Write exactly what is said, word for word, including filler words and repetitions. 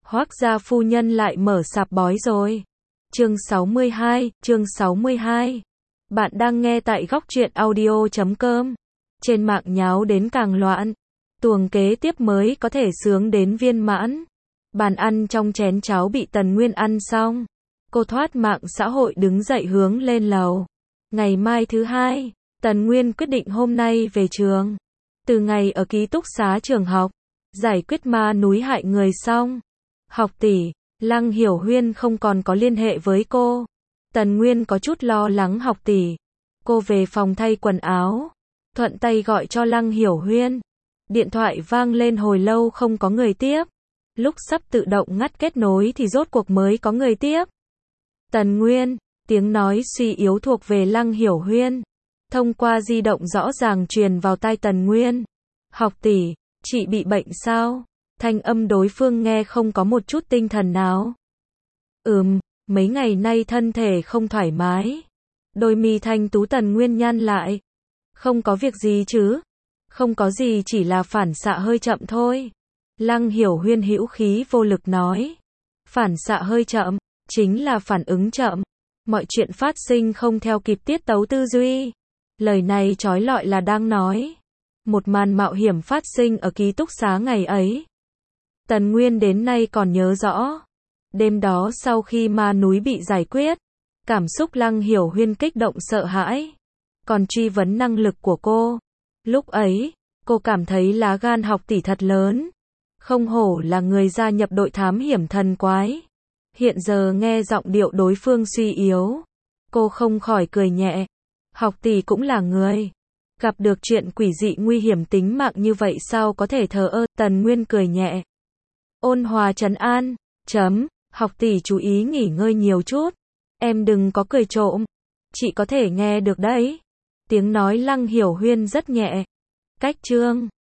Hoác gia phu nhân lại mở sạp bói rồi. Chương sáu mươi hai, chương sáu mươi hai. Bạn đang nghe tại góc truyện audio chấm com. Trên mạng nháo đến càng loạn. Tuồng kế tiếp mới có thể sướng đến viên mãn. Bàn ăn trong chén cháo bị Tần Nguyên ăn xong. Cô thoát mạng xã hội đứng dậy hướng lên lầu. Ngày mai thứ hai, Tần Nguyên quyết định hôm nay về trường. Từ ngày ở ký túc xá trường học, giải quyết ma núi hại người xong. Học tỷ, Lăng Hiểu Huyên không còn có liên hệ với cô. Tần Nguyên có chút lo lắng học tỷ. Cô về phòng thay quần áo, thuận tay gọi cho Lăng Hiểu Huyên. Điện thoại vang lên hồi lâu không có người tiếp. Lúc sắp tự động ngắt kết nối thì rốt cuộc mới có người tiếp. Tần Nguyên, tiếng nói suy yếu thuộc về Lăng Hiểu Huyên. Thông qua di động rõ ràng truyền vào tai Tần Nguyên. Học tỷ, chị bị bệnh sao? Thanh âm đối phương nghe không có một chút tinh thần nào. Ừm, mấy ngày nay thân thể không thoải mái. Đôi mi thanh tú Tần Nguyên nhăn lại. Không có việc gì chứ? Không có gì, chỉ là phản xạ hơi chậm thôi. Lăng Hiểu Huyên hữu khí vô lực nói. Phản xạ hơi chậm, chính là phản ứng chậm. Mọi chuyện phát sinh không theo kịp tiết tấu tư duy. Lời này trói lọi là đang nói một màn mạo hiểm phát sinh ở ký túc xá ngày ấy. Tần Nguyên đến nay còn nhớ rõ. Đêm đó sau khi ma núi bị giải quyết, cảm xúc Lăng Hiểu Huyên kích động sợ hãi, còn truy vấn năng lực của cô. Lúc ấy, cô cảm thấy lá gan học tỷ thật lớn. Không hổ là người gia nhập đội thám hiểm thần quái. Hiện giờ nghe giọng điệu đối phương suy yếu, cô không khỏi cười nhẹ. Học tỷ cũng là người. Gặp được chuyện quỷ dị nguy hiểm tính mạng như vậy sao có thể thờ ơ. Tần Nguyên cười nhẹ. Ôn hòa trấn an. Chấm, học tỷ chú ý nghỉ ngơi nhiều chút. Em đừng có cười trộm. Chị có thể nghe được đấy. Tiếng nói Lăng Hiểu Huyên rất nhẹ. Cách chương.